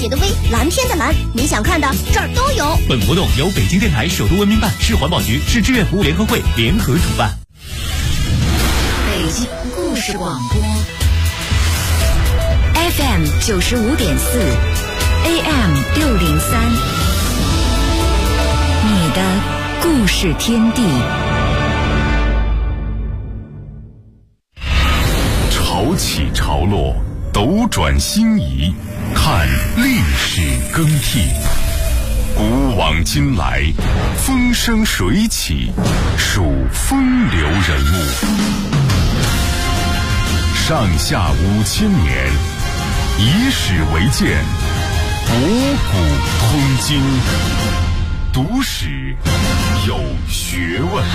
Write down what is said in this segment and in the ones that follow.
雪的微，蓝天的蓝，你想看的这儿都有。 本活动由北京电台首都文明办、市环保局、市志愿服务联合会联合主办。 北京故事广播 FM 95.4 AM 603，你的故事天地。 潮起潮落，斗转星移，看历史更替。古往今来，风生水起，数风流人物。上下5000年，以史为鉴，博古通今，读史有学问。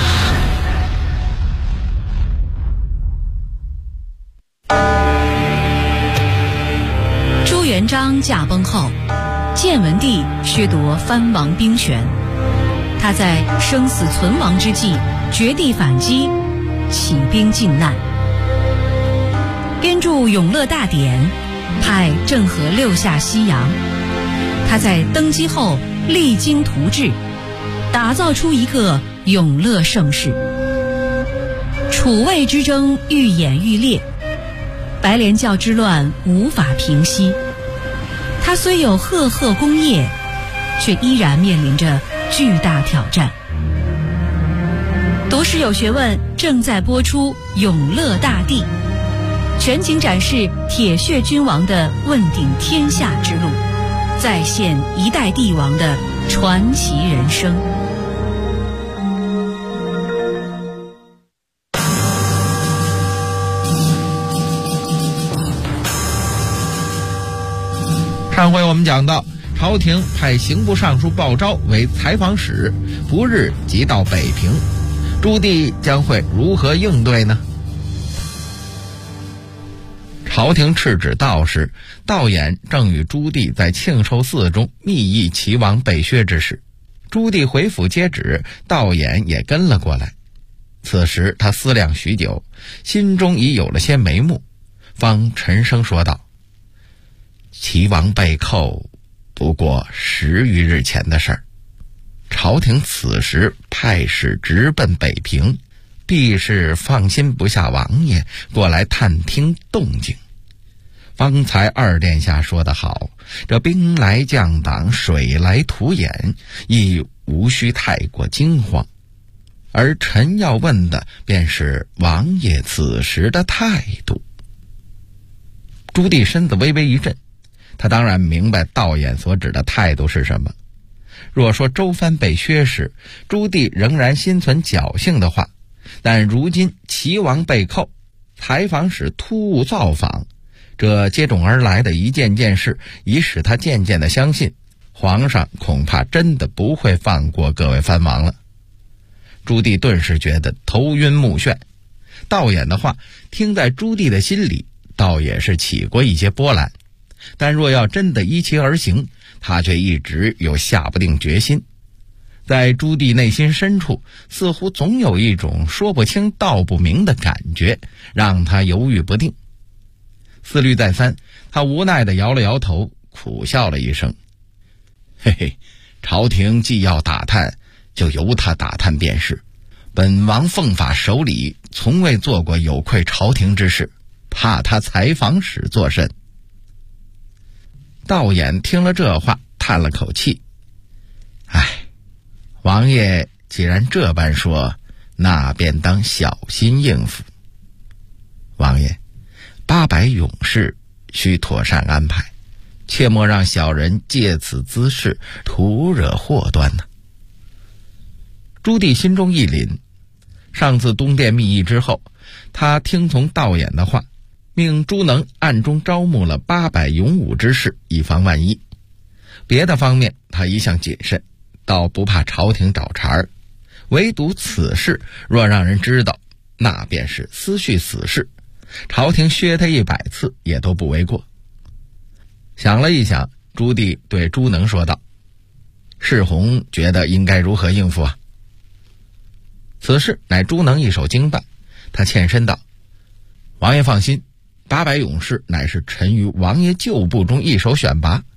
朱元璋驾崩后，建文帝削夺藩王兵权，他在生死存亡之际绝地反击，起兵靖难，编著《永乐大典》，派郑和六下西洋。他在登基后励精图治，打造出一个永乐盛世。楚魏之争愈演愈烈，白莲教之乱无法平息。他虽有赫赫功业，却依然面临着巨大挑战。读史有学问正在播出《永乐大帝》，全景展示铁血君王的问鼎天下之路，再现一代帝王的传奇人生。 上回我们讲到，朝廷派刑部尚书鲍昭为采访使，不日即到北平。朱棣将会如何应对呢？朝廷敕旨到时，道衍正与朱棣在庆寿寺中密议齐王被削之事。朱棣回府接旨，道衍也跟了过来。此时他思量许久，心中已有了些眉目，方沉声说道：齐王被扣不过10余日前的事儿，朝廷此时派使直奔北平，必是放心不下王爷，过来探听动静。方才二殿下说得好，这兵来将挡，水来土掩，亦无需太过惊慌。而臣要问的便是王爷此时的态度。朱棣身子微微一震，他当然明白道衍所指的态度是什么。若说周藩被削时，朱棣仍然心存侥幸的话，但如今齐王被扣，采访使突兀造访，这接踵而来的一件件事，已使他渐渐地相信，皇上恐怕真的不会放过各位藩王了。朱棣顿时觉得头晕目眩，道衍的话听在朱棣的心里，倒也是起过一些波澜，但若要真的依其而行，他却一直有下不定决心。在朱棣内心深处，似乎总有一种说不清道不明的感觉，让他犹豫不定。思虑再三，他无奈地摇了摇头，苦笑了一声：嘿嘿，朝廷既要打探，就由他打探便是。本王奉法守礼，从未做过有愧朝廷之事，怕他采访使作甚。道衍听了这话，叹了口气：唉，王爷既然这般说，那便当小心应付。王爷，800勇士需妥善安排，切莫让小人借此滋事，徒惹祸端呢。朱棣心中一凛，上次东殿密议之后，他听从道衍的话，命朱能暗中招募了800勇武之士，以防万一。别的方面他一向谨慎，倒不怕朝廷找茬儿，唯独此事若让人知道，那便是私绪死事，朝廷削他100次也都不为过。想了一想，朱棣对朱能说道：世宏觉得应该如何应付啊？此事乃朱能一手经办，他欠身道：王爷放心，800勇士乃是臣于王爷旧部中一手选拔，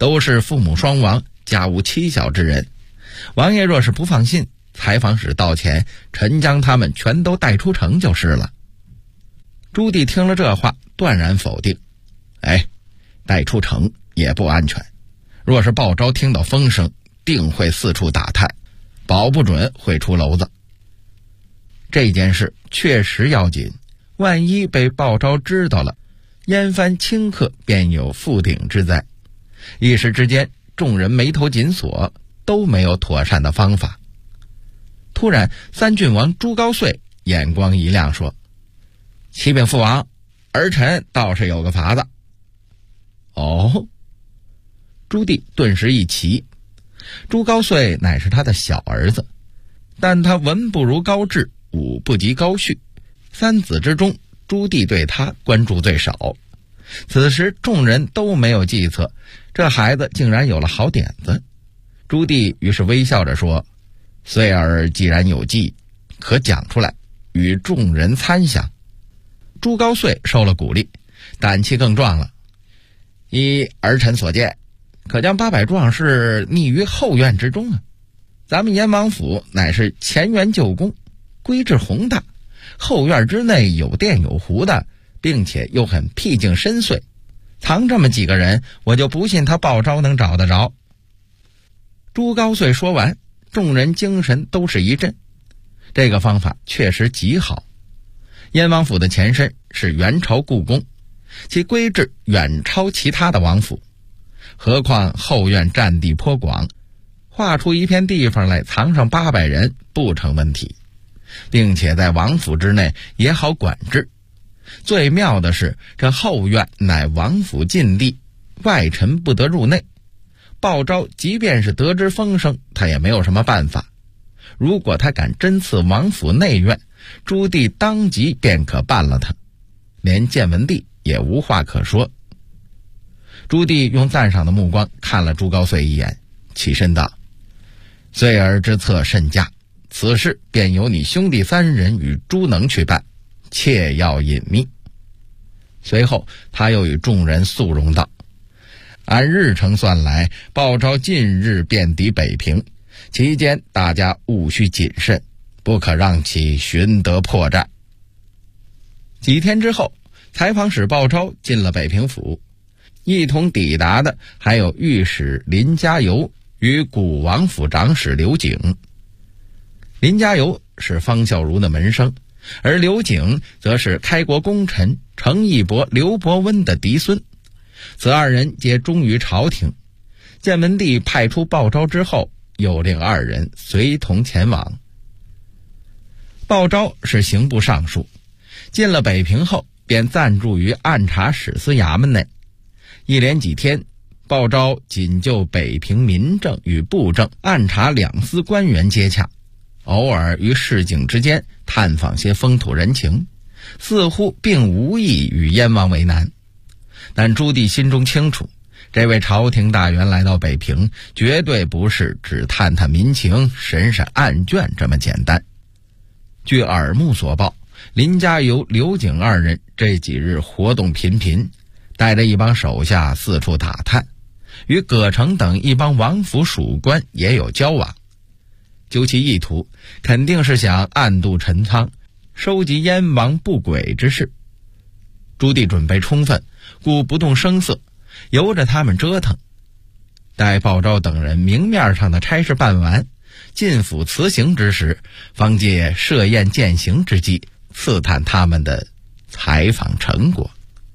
都是父母双亡、家无妻小之人。王爷若是不放心，采访使到前，臣将他们全都带出城就是了。朱棣听了这话，断然否定。带出城也不安全，若是鲍昭听到风声，定会四处打探，保不准会出篓子。这件事确实要紧，万一被鲍昭知道了，燕藩顷刻便有覆鼎之灾。一时之间，众人眉头紧锁，都没有妥善的方法。突然，三郡王朱高燧眼光一亮，说：“启禀父王，儿臣倒是有个法子。”哦，朱棣顿时一奇。朱高燧乃是他的小儿子，但他文不如高炽，武不及高煦，三子之中，朱棣对他关注最少。此时众人都没有计策，这孩子竟然有了好点子。朱棣于是微笑着说：“燧儿既然有计，可讲出来，与众人参详。”朱高燧受了鼓励，胆气更壮了。依儿臣所见，可将800壮士匿于后院之中啊！咱们燕王府乃是前园旧宫，规制宏大，后院之内有电有湖的，并且又很僻静深邃，藏这么几个人，我就不信他鲍昭能找得着。朱高燧说完，众人精神都是一振。这个方法确实极好。燕王府的前身是元朝故宫，其规制远超其他的王府，何况后院占地颇广，划出一片地方来藏上800人不成问题，并且在王府之内也好管制。最妙的是，这后院乃王府禁地，外臣不得入内。鲍昭即便是得知风声，他也没有什么办法。如果他敢针刺王府内院，朱棣当即便可办了他，连建文帝也无话可说。朱棣用赞赏的目光看了朱高燧一眼，起身道：“燧儿之策甚佳，此事便由你兄弟3人与朱能去办，切要隐秘。”随后他又与众人肃容道：“按日程算来，鲍昭近日便抵北平，期间大家务须谨慎，不可让其寻得破绽。”几天之后，采访使鲍昭进了北平府，一同抵达的还有御史林嘉猷与古王府长史刘景。林嘉猷是方孝孺的门生，而刘景则是开国功臣程义伯刘伯温的嫡孙，此2人皆忠于朝廷。建文帝派出鲍昭之后，又令2人随同前往。鲍昭是刑部尚书，进了北平后便暂住于按察使司衙门内。一连几天，鲍昭仅就北平民政与布政、按察两司官员接洽，偶尔于市井之间探访些风土人情，似乎并无意与燕王为难。但朱棣心中清楚，这位朝廷大员来到北平，绝对不是只探探民情、审审案卷这么简单。据耳目所报，林嘉猷、刘景2人这几日活动频频，带着一帮手下四处打探，与葛城等一帮王府属官也有交往。究其意图，肯定是想暗度陈仓，收集燕王不轨之事。朱棣准备充分，故不动声色，由着他们折腾。待鲍昭等人明面上的差事办完，进府辞行之时，方借设宴饯行之机，刺探他们的采访成果。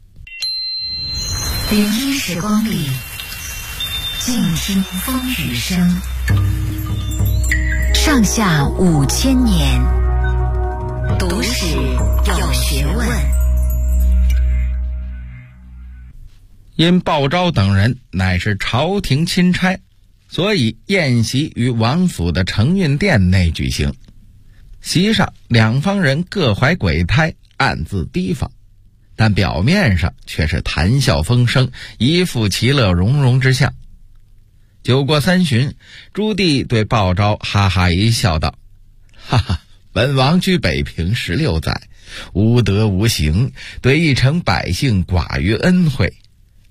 点滴时光里，静听风雨声。上下5000年，读史有学问。 因鲍昭等人乃是朝廷钦差，所以宴席于王府的承运殿内举行。席上两方人各怀鬼胎，暗自提防，但表面上却是谈笑风生，一副其乐融融之相。酒过3巡，朱棣对鲍昭哈哈一笑道：“哈哈，本王居北平16载，无德无行，对一城百姓寡于恩惠。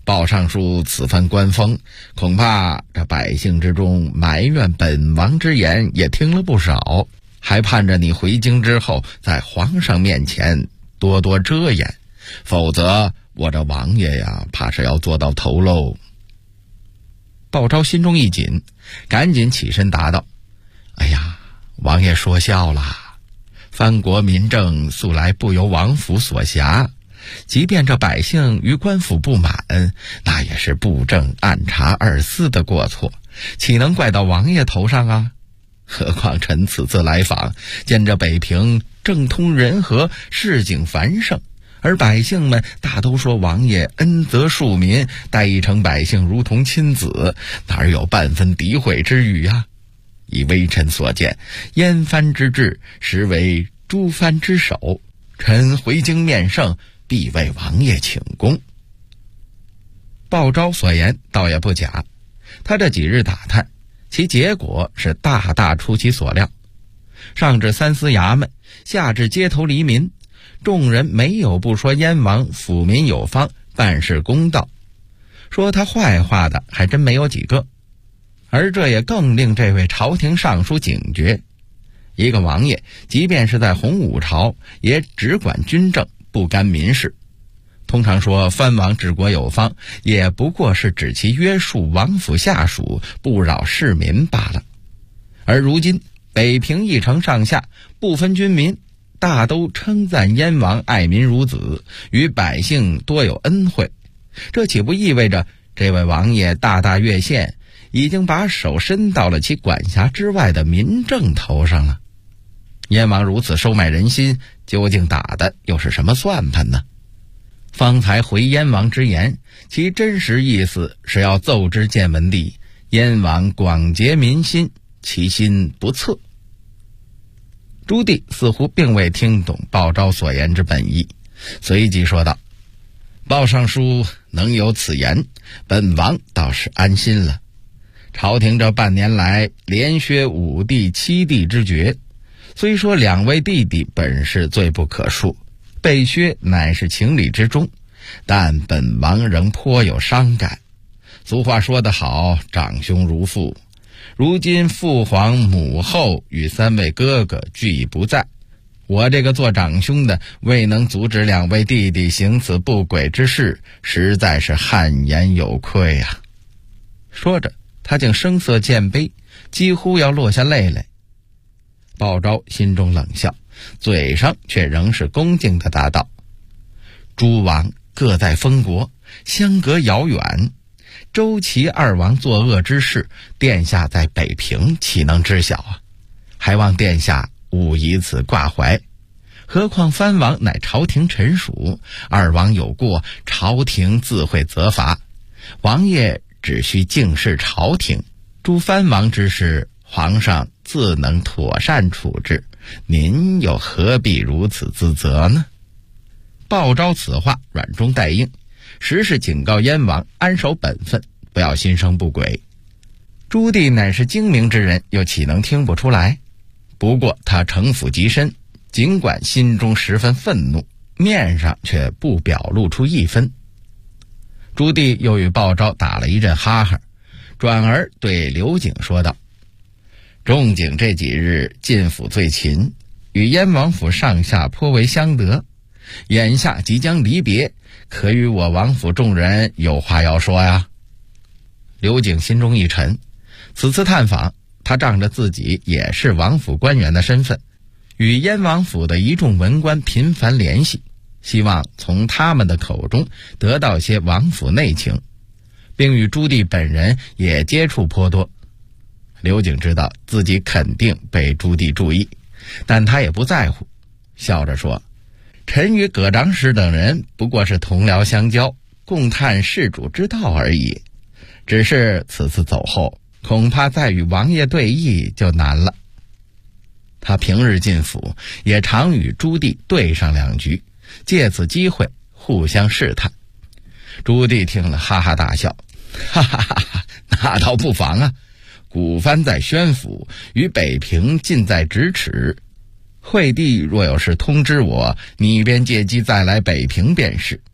鲍尚书此番官封，恐怕这百姓之中埋怨本王之言也听了不少，还盼着你回京之后在皇上面前多多遮掩，否则我这王爷呀，怕是要做到头喽。鲍昭心中一紧，赶紧起身答道：哎呀，王爷说笑了，藩国民政素来不由王府所辖，即便这百姓与官府不满，那也是布政暗察二司的过错，岂能怪到王爷头上啊？何况臣此次来访，见这北平政通人和，市井繁盛，而百姓们大都说王爷恩泽庶民，待一城百姓如同亲子，哪有半分诋毁之语呀？以微臣所见，燕藩之志实为诸藩之首，臣回京面圣，必为王爷请功。鲍昭所言倒也不假，他这几日打探，其结果是大大出其所料。上至三司衙门，下至街头黎民，众人没有不说燕王抚民有方，办事公道，说他坏话的还真没有几个。而这也更令这位朝廷尚书警觉，一个王爷即便是在洪武朝，也只管军政，不干民事。通常说藩王治国有方，也不过是指其约束王府下属，不扰市民罢了。而如今北平一城上下不分军民，大都称赞燕王爱民如子，与百姓多有恩惠，这岂不意味着这位王爷大大越线，已经把手伸到了其管辖之外的民政头上了？燕王如此收买人心，究竟打的又是什么算盘呢？方才回燕王之言，其真实意思是要奏之建文帝，燕王广结民心，其心不测。朱棣似乎并未听懂鲍昭所言之本意，随即说道：鲍尚书能有此言，本王倒是安心了。朝廷这半年来连削5弟7弟之爵，虽说2位弟弟本是罪不可恕，被削乃是情理之中，但本王仍颇有伤感。俗话说得好，长兄如父，如今父皇母后与3位哥哥俱已不在，我这个做长兄的未能阻止2位弟弟行此不轨之事，实在是汗颜有愧啊。说着他竟声色渐卑，几乎要落下泪来。鲍昭心中冷笑，嘴上却仍是恭敬地答道：诸王各在封国，相隔遥远，周齐2王作恶之事，殿下在北平岂能知晓啊？还望殿下勿以此挂怀。何况藩王乃朝廷臣属，2王有过，朝廷自会责罚，王爷只需敬事朝廷，诸藩王之事，皇上自能妥善处置，您又何必如此自责呢？鲍昭此话软中带硬，实是警告燕王安守本分，不要心生不轨。朱棣乃是精明之人，又岂能听不出来？不过他城府极深，尽管心中十分愤怒，面上却不表露出一分。朱棣又与鲍昭打了一阵哈哈，转而对刘景说道：仲景这几日进府最勤，与燕王府上下颇为相得，眼下即将离别，可与我王府众人有话要说呀。刘景心中一沉，此次探访，他仗着自己也是王府官员的身份，与燕王府的一众文官频繁联系，希望从他们的口中得到些王府内情，并与朱棣本人也接触颇多。刘景知道自己肯定被朱棣注意，但他也不在乎，笑着说：臣与葛长史等人不过是同僚相交，共探事主之道而已，只是此次走后，恐怕再与王爷对弈就难了。他平日进府也常与朱棣对上2局，借此机会互相试探。朱棣听了哈哈大笑：哈哈哈哈，那倒不妨啊，古藩在宣府，与北平近在咫尺，惠帝若有事通知我，你便借机再来北平便是。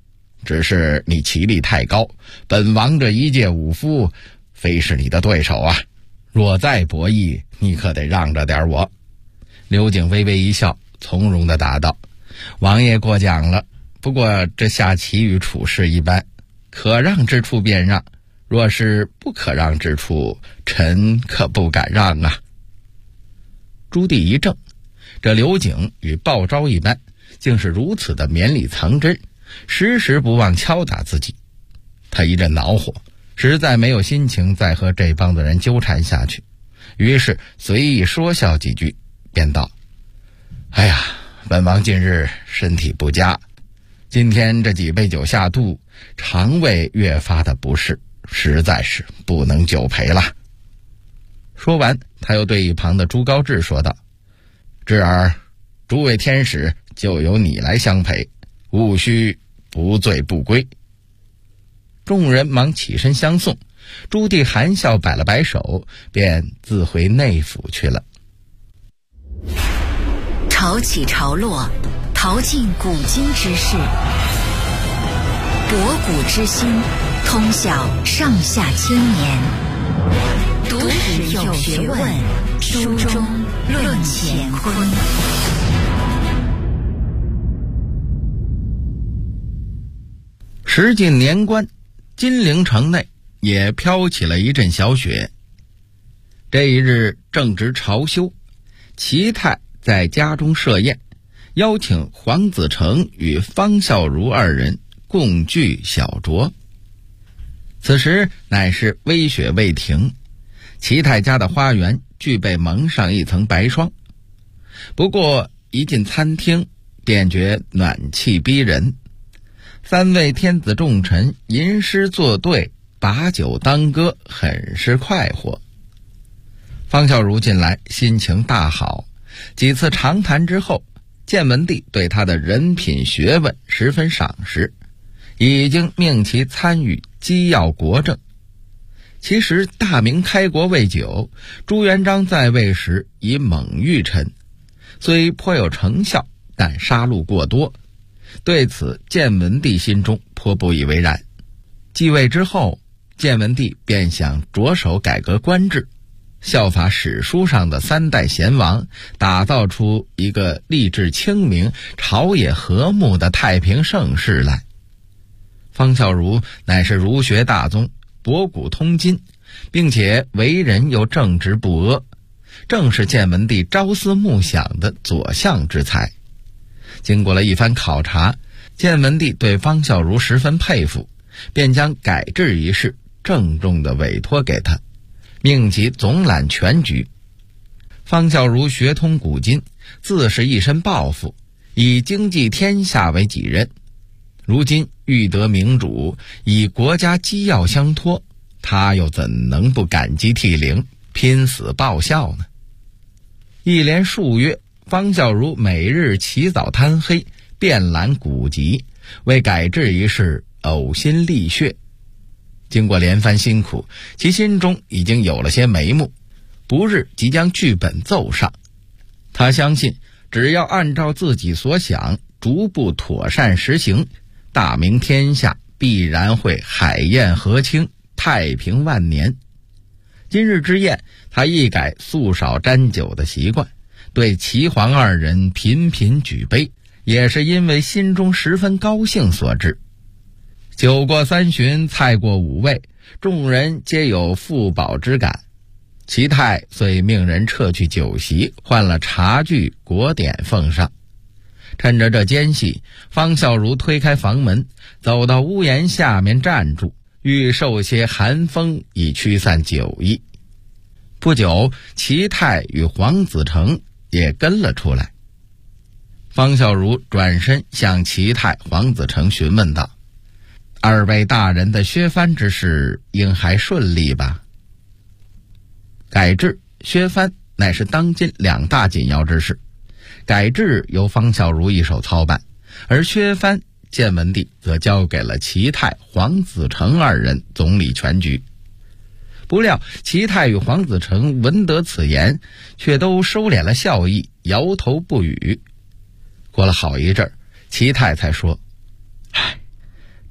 只是你棋力太高，本王这一介武夫非是你的对手啊，若再博弈，你可得让着点我。”刘瑾微微一笑，从容地答道：“王爷过奖了，不过这下棋与处事一般，可让之处便让，若是不可让之处，臣可不敢让啊。”朱棣一怔，这刘瑾与鲍昭一般，竟是如此的绵里藏针，时时不忘敲打自己。他一阵恼火，实在没有心情再和这帮子人纠缠下去，于是随意说笑几句，便道：“哎呀，本王近日身体不佳，今天这几杯酒下肚，肠胃越发的不适，实在是不能久陪了。”说完，他又对一旁的朱高炽说道：“侄儿，诸位天使就由你来相陪，务须不醉不归。”众人忙起身相送，朱棣含笑摆了摆手，便自回内府去了。 潮起潮落，淘尽古今之事，博古之今，通晓上下千年。读史有学问，书中论乾坤。 时近年关，金陵城内也飘起了一阵小雪。这一日正值朝休，齐泰在家中设宴，邀请黄子成与方孝孺二人共聚小酌。此时乃是微雪未停，齐泰家的花园俱被蒙上一层白霜。不过一进餐厅，便觉暖气逼人，三位天子重臣吟诗作对，把酒当歌，很是快活。方孝孺进来，心情大好，几次长谈之后，建文帝对他的人品学问十分赏识，已经命其参与机要国政。其实大明开国未久，朱元璋在位时以猛御臣，虽颇有成效，但杀戮过多，对此建文帝心中颇不以为然。继位之后，建文帝便想着手改革官制，效法史书上的三代贤王，打造出一个吏治清明、朝野和睦的太平盛世来。方孝孺乃是儒学大宗，博古通今，并且为人又正直不阿，正是建文帝朝思暮想的左相之才。经过了一番考察，建文帝对方孝孺十分佩服，便将改制一事郑重地委托给他，命其总揽全局。方孝孺学通古今，自是一身抱负，以经济天下为己任。如今欲得明主，以国家机要相托，他又怎能不感激涕零，拼死报效呢？一连数月，方孝孺每日起早贪黑，遍览古籍，为改制一事呕心沥血。经过连番辛苦，其心中已经有了些眉目，不日即将剧本奏上。他相信，只要按照自己所想，逐步妥善实行，大明天下必然会海晏河清，太平万年。今日之宴，他一改素少沾酒的习惯，对齐黄二人频频举杯，也是因为心中十分高兴所致。酒过三巡，菜过五味，众人皆有腹饱之感。齐泰遂命人撤去酒席，换了茶具果点奉上。趁着这间隙，方孝孺推开房门，走到屋檐下面站住，欲受些寒风以驱散酒意。不久，齐泰与黄子成也跟了出来。方孝孺转身向齐泰、黄子成询问道：“二位大人的削藩之事应还顺利吧？”改制、削藩乃是当今两大紧要之事，改制由方孝孺一手操办，而削藩建文帝则交给了齐泰、黄子成二人总理全局。不料齐泰与黄子成闻得此言，却都收敛了笑意，摇头不语。过了好一阵，齐泰才说：“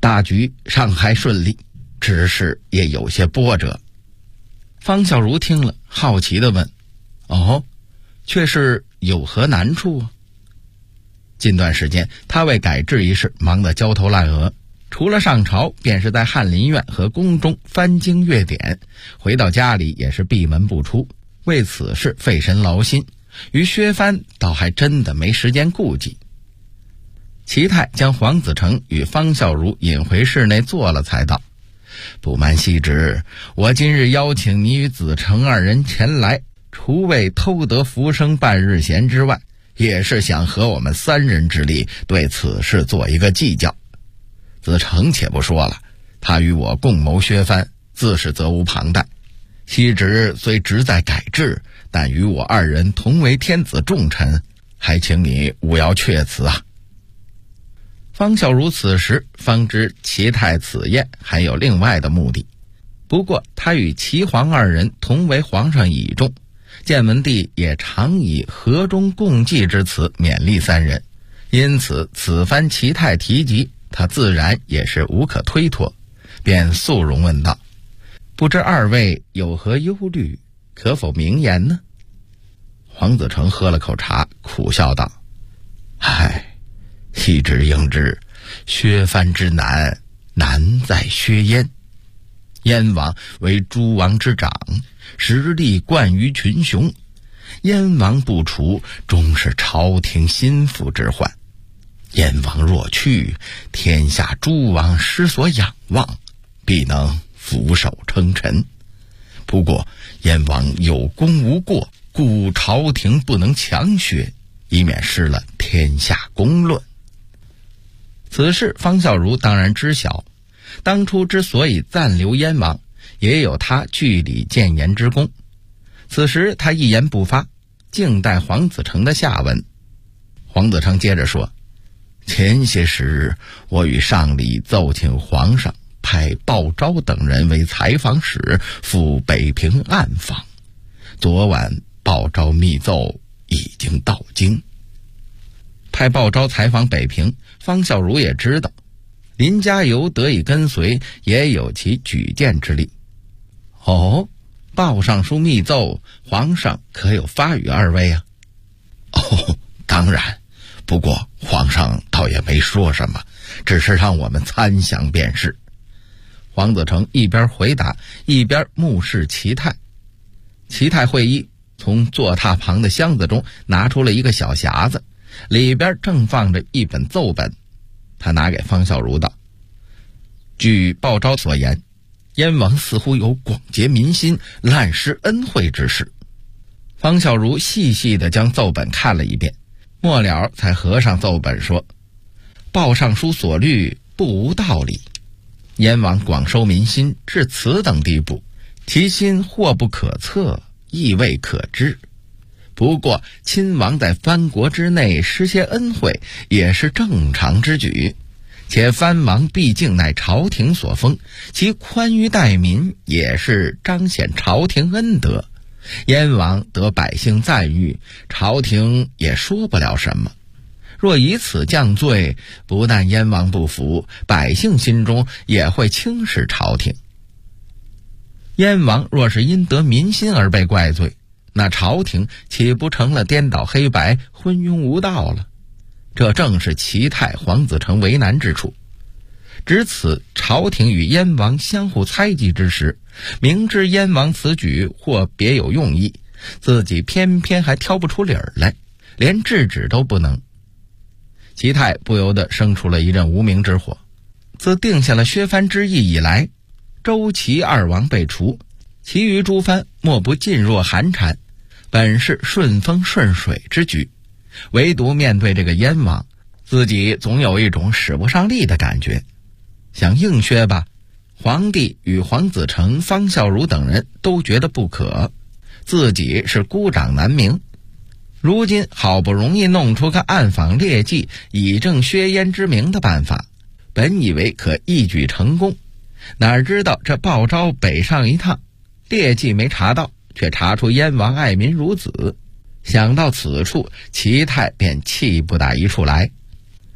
大局尚还顺利，只是也有些波折。方孝孺听了，好奇地问：哦，却是有何难处啊？近段时间他为改制一事忙得焦头烂额，除了上朝便是在翰林院和宫中翻经阅典，回到家里也是闭门不出，为此事费神劳心，于薛藩倒还真的没时间顾忌。齐泰将黄子成与方孝孺引回室内坐了，才道：不瞒羲之，我今日邀请你与子成二人前来，除为偷得浮生半日闲之外，也是想和我们三人之力对此事做一个计较。子成且不说了，他与我共谋削藩，自是责无旁贷。羲之虽职在改制，但与我二人同为天子重臣，还请你勿要却辞啊。方孝孺此时方知齐泰此宴还有另外的目的，不过他与齐黄二人同为皇上倚重，建文帝也常以和衷共济之词勉励三人，因此此番齐泰提及，他自然也是无可推脱，便肃容问道：不知二位有何忧虑，可否明言呢？黄子成喝了口茶，苦笑道：唉，羲之应知，削藩之难，难在削燕。燕王为诸王之长，实力冠于群雄，燕王不除，终是朝廷心腹之患。燕王若去，天下诸王失所仰望，必能俯首称臣。不过燕王有功无过，故朝廷不能强削，以免失了天下公论。此事方孝孺当然知晓，当初之所以暂留燕王，也有他据理谏言之功。此时他一言不发，静待黄子成的下文。黄子成接着说：前些时我与上礼奏请皇上派鲍昭等人为采访使赴北平暗访，昨晚鲍昭密奏已经到京。派鲍昭采访北平，方孝孺也知道，林嘉猷得以跟随，也有其举荐之力。哦，鲍尚书密奏，皇上可有发与二位啊？哦，当然，不过皇上倒也没说什么，只是让我们参详便是。黄子成一边回答，一边目视齐泰。齐泰会意，从坐榻旁的箱子中拿出了一个小匣子，里边正放着一本奏本。他拿给方孝孺道：据鲍昭所言，燕王似乎有广结民心、滥施恩惠之事。方孝孺细细地将奏本看了一遍，末了才合上奏本说：鲍尚书所虑不无道理，燕王广收民心至此等地步，其心或不可测，亦未可知。不过亲王在藩国之内施些恩惠，也是正常之举。且藩王毕竟乃朝廷所封，其宽于待民，也是彰显朝廷恩德。燕王得百姓赞誉，朝廷也说不了什么。若以此降罪，不但燕王不服，百姓心中也会轻视朝廷。燕王若是因得民心而被怪罪，那朝廷岂不成了颠倒黑白、昏庸无道了？这正是齐泰、黄子成为难之处。值此朝廷与燕王相互猜忌之时，明知燕王此举或别有用意，自己偏偏还挑不出理儿来，连制止都不能。齐泰不由得生出了一阵无名之火。自定下了削藩之意以来，周齐二王被除，其余诸藩莫不噤若寒蝉，本是顺风顺水之举，唯独面对这个燕王，自己总有一种使不上力的感觉。想硬削吧，皇帝与黄子成、方孝孺等人都觉得不可，自己是孤掌难鸣。如今好不容易弄出个暗访劣迹，以正削燕之名的办法，本以为可一举成功，哪知道这鲍昭北上一趟，劣迹没查到，却查出燕王爱民如子。想到此处，齐泰便气不打一处来。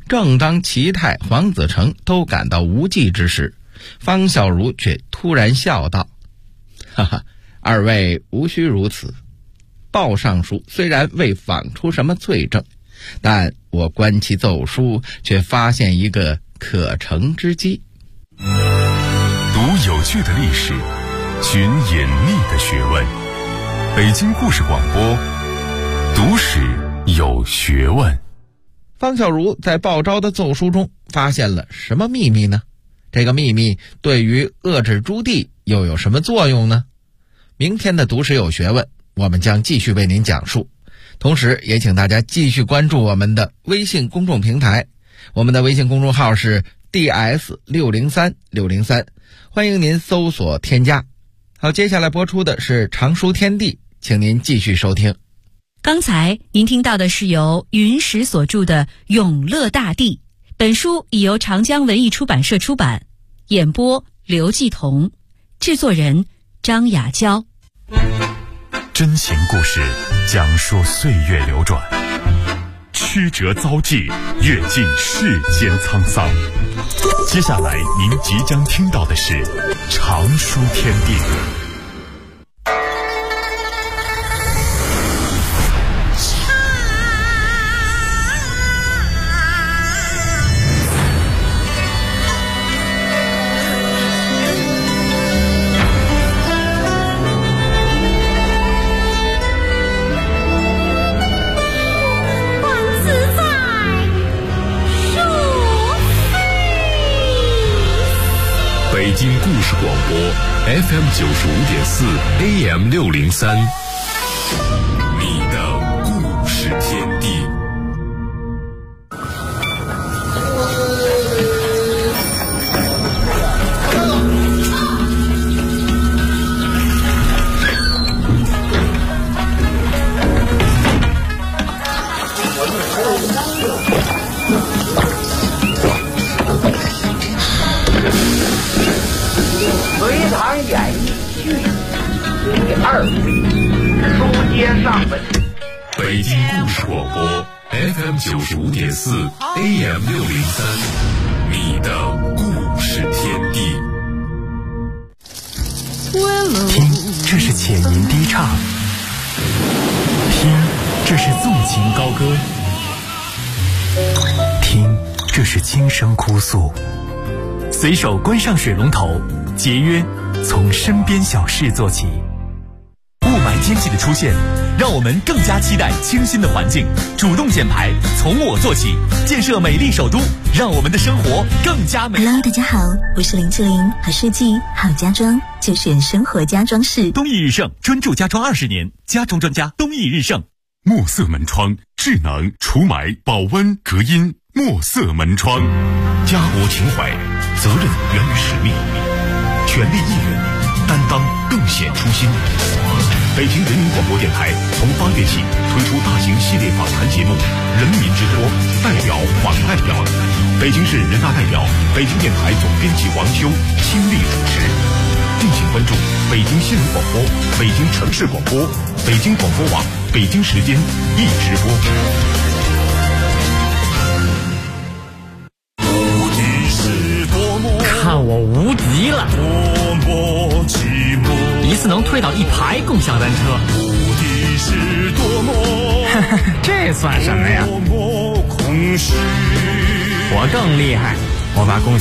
正当齐泰、黄子成都感到无计之时，方孝孺却突然笑道：哈哈，二位无需如此。鲍尚书虽然未访出什么罪证，但我观其奏书，却发现一个可乘之机。 读有趣的历史，寻隐秘的学问。北京故事广播，读史有学问。 方孝孺在鲍昭的奏书中发现了什么秘密呢？这个秘密对于遏制朱棣又有什么作用呢？明天的读史有学问，我们将继续为您讲述。同时也请大家继续关注我们的微信公众平台，我们的微信公众号是 DS603603，欢迎您搜索添加。好，接下来播出的是常书天地，请您继续收听。 刚才您听到的是由云石所著的《永乐大帝》，本书已由长江文艺出版社出版，演播刘继彤，制作人张雅娇。 真情故事讲述岁月流转，曲折遭际，阅尽世间沧桑。接下来您即将听到的是常书天地。 北京故事广播 FM95.4 AM603， 你的故事天地。 隋唐演义序第2回，书接上文。 北京故事广播 FM95.4 AM603， 你的故事天地。 听，这是浅吟低唱；听，这是纵情高歌；听，这是轻声哭诉。随手关上水龙头，节约从身边小事做起。雾霾天气的出现，让我们更加期待清新的环境。主动减排，从我做起，建设美丽首都，让我们的生活更加美。 Hello， 大家好，我是林志玲，好设计好家装就选生活家装饰。 东义日盛，专注家装20年，家装专家东义日盛。 墨色门窗，智能除霾、保温、隔音。墨色门窗，家国情怀，责任源于使命，全力义援，担当更显初心。北京人民广播电台从8月起推出大型系列访谈节目《人民之播》，代表访代表。北京市人大代表、北京电台总编辑王修亲力主持。敬请关注北京新闻广播、北京城市广播、北京广播网、北京时间一直播。 看我无敌了！一次能推倒1排共享单车，这算什么呀？我更厉害，我把共